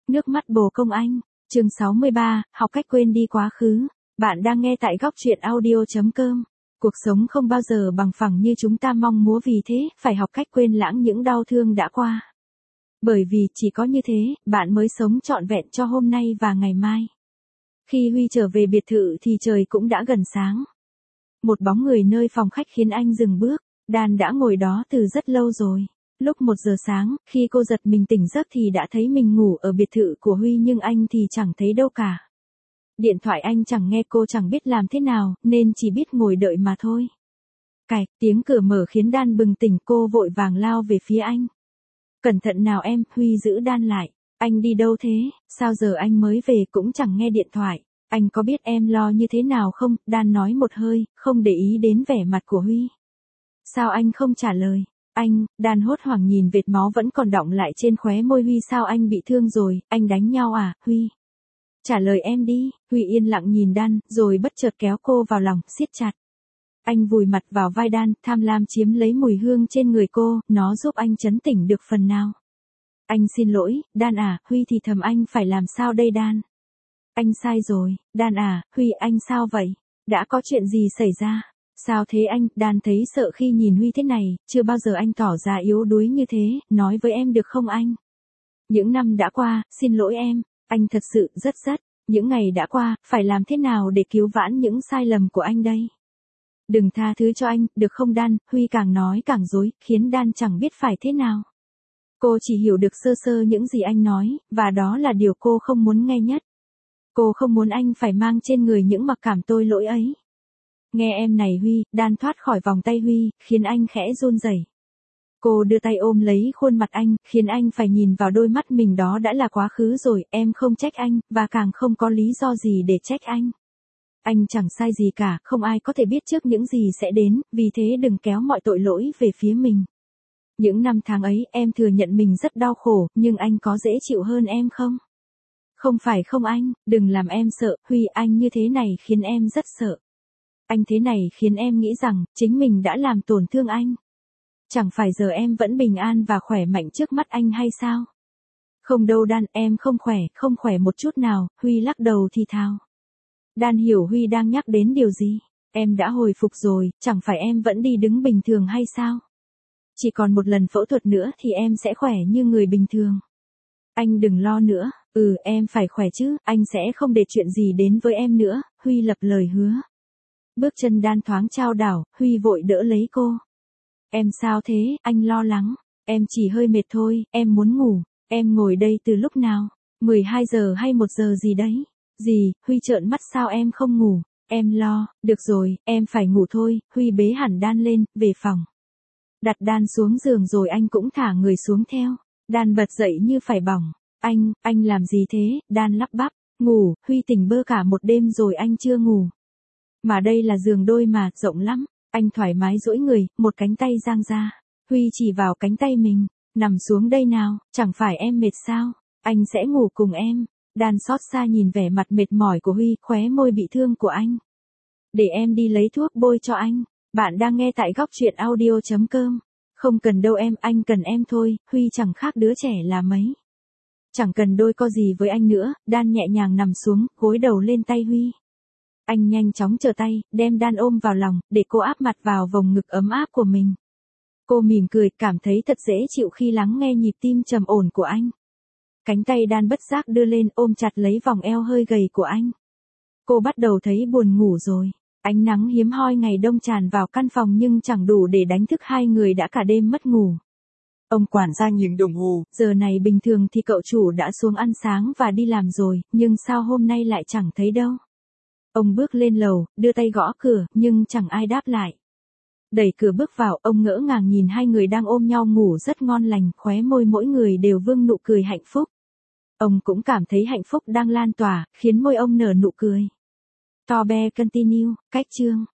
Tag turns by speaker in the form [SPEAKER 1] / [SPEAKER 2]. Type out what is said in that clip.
[SPEAKER 1] Nước mắt bồ công anh. Chương 63, học cách quên đi quá khứ. Bạn đang nghe tại góc truyện audio.com. Cuộc sống không bao giờ bằng phẳng như chúng ta mong muốn, vì thế, phải học cách quên lãng những đau thương đã qua. Bởi vì chỉ có như thế, bạn mới sống trọn vẹn cho hôm nay và ngày mai. Khi Huy trở về biệt thự thì trời cũng đã gần sáng. Một bóng người nơi phòng khách khiến anh dừng bước. Dan đã ngồi đó từ rất lâu rồi. Lúc 1 giờ sáng, khi cô giật mình tỉnh giấc thì đã thấy mình ngủ ở biệt thự của Huy, nhưng anh thì chẳng thấy đâu cả. Điện thoại anh chẳng nghe, cô chẳng biết làm thế nào, nên chỉ biết ngồi đợi mà thôi. Cạch, tiếng cửa mở khiến Dan bừng tỉnh, cô vội vàng lao về phía anh. Cẩn thận nào em, Huy giữ Dan lại. Anh đi đâu thế, sao giờ anh mới về cũng chẳng nghe điện thoại. Anh có biết em lo như thế nào không? Dan nói một hơi, không để ý đến vẻ mặt của Huy. Sao anh không trả lời? Anh, Dan hốt hoảng nhìn vệt máu vẫn còn đọng lại trên khóe môi Huy. Sao anh bị thương rồi, anh đánh nhau à, Huy? Trả lời em đi. Huy yên lặng nhìn Dan, rồi bất chợt kéo cô vào lòng, siết chặt. Anh vùi mặt vào vai Dan, tham lam chiếm lấy mùi hương trên người cô, nó giúp anh trấn tỉnh được phần nào. Anh xin lỗi, Dan à, Huy thì thầm, anh phải làm sao đây Dan? Anh sai rồi, Dan à, Huy anh sao vậy? Đã có chuyện gì xảy ra? Sao thế anh? Dan thấy sợ khi nhìn Huy thế này, chưa bao giờ anh tỏ ra yếu đuối như thế, nói với em được không anh? Những năm đã qua, xin lỗi em, anh thật sự rất. Những ngày đã qua, phải làm thế nào để cứu vãn những sai lầm của anh đây? Đừng tha thứ cho anh, được không Dan? Huy càng nói càng rối, khiến Dan chẳng biết phải thế nào. Cô chỉ hiểu được sơ sơ những gì anh nói, và đó là điều cô không muốn nghe nhất. Cô không muốn anh phải mang trên người những mặc cảm tội lỗi ấy. Nghe em này Huy, Dan thoát khỏi vòng tay Huy, khiến anh khẽ run rẩy. Cô đưa tay ôm lấy khuôn mặt anh, khiến anh phải nhìn vào đôi mắt mình. Đó đã là quá khứ rồi, em không trách anh, và càng không có lý do gì để trách anh. Anh chẳng sai gì cả, không ai có thể biết trước những gì sẽ đến, vì thế đừng kéo mọi tội lỗi về phía mình. Những năm tháng ấy, em thừa nhận mình rất đau khổ, nhưng anh có dễ chịu hơn em không? Không phải không anh, đừng làm em sợ, Huy anh như thế này khiến em rất sợ. Anh thế này khiến em nghĩ rằng, chính mình đã làm tổn thương anh. Chẳng phải giờ em vẫn bình an và khỏe mạnh trước mắt anh hay sao? Không đâu Dan, em không khỏe một chút nào, Huy lắc đầu thì thào. Dan hiểu Huy đang nhắc đến điều gì. Em đã hồi phục rồi, chẳng phải em vẫn đi đứng bình thường hay sao? Chỉ còn một lần phẫu thuật nữa thì em sẽ khỏe như người bình thường. Anh đừng lo nữa, em phải khỏe chứ, anh sẽ không để chuyện gì đến với em nữa, Huy lập lời hứa. Bước chân Dan thoáng chao đảo, Huy vội đỡ lấy cô. Em sao thế, anh lo lắng, em chỉ hơi mệt thôi, em muốn ngủ, em ngồi đây từ lúc nào, 12 giờ hay 1 giờ gì đấy? Gì, Huy trợn mắt, sao em không ngủ, em lo, được rồi, em phải ngủ thôi, Huy bế hẳn Dan lên, về phòng. Đặt Dan xuống giường rồi anh cũng thả người xuống theo. Dan bật dậy như phải bỏng. Anh làm gì thế? Dan lắp bắp. Ngủ, Huy tỉnh bơ cả một đêm rồi anh chưa ngủ. Mà đây là giường đôi mà, rộng lắm. Anh thoải mái duỗi người, một cánh tay dang ra. Huy chỉ vào cánh tay mình. Nằm xuống đây nào, chẳng phải em mệt sao? Anh sẽ ngủ cùng em. Dan xót xa nhìn vẻ mặt mệt mỏi của Huy, khóe môi bị thương của anh. Để em đi lấy thuốc bôi cho anh. Bạn đang nghe tại góc truyện audio.com. Không cần đâu em, anh cần em thôi, Huy chẳng khác đứa trẻ là mấy. Chẳng cần đôi co gì với anh nữa, Dan nhẹ nhàng nằm xuống, gối đầu lên tay Huy. Anh nhanh chóng trở tay, đem Dan ôm vào lòng, để cô áp mặt vào vòng ngực ấm áp của mình. Cô mỉm cười, cảm thấy thật dễ chịu khi lắng nghe nhịp tim trầm ổn của anh. Cánh tay Dan bất giác đưa lên, ôm chặt lấy vòng eo hơi gầy của anh. Cô bắt đầu thấy buồn ngủ rồi. Ánh nắng hiếm hoi ngày đông tràn vào căn phòng nhưng chẳng đủ để đánh thức hai người đã cả đêm mất ngủ. Ông quản gia nhìn đồng hồ, giờ này bình thường thì cậu chủ đã xuống ăn sáng và đi làm rồi, nhưng sao hôm nay lại chẳng thấy đâu. Ông bước lên lầu, đưa tay gõ cửa, nhưng chẳng ai đáp lại. Đẩy cửa bước vào, ông ngỡ ngàng nhìn hai người đang ôm nhau ngủ rất ngon lành, khóe môi mỗi người đều vương nụ cười hạnh phúc. Ông cũng cảm thấy hạnh phúc đang lan tỏa, khiến môi ông nở nụ cười. Tobe continue, cách chương.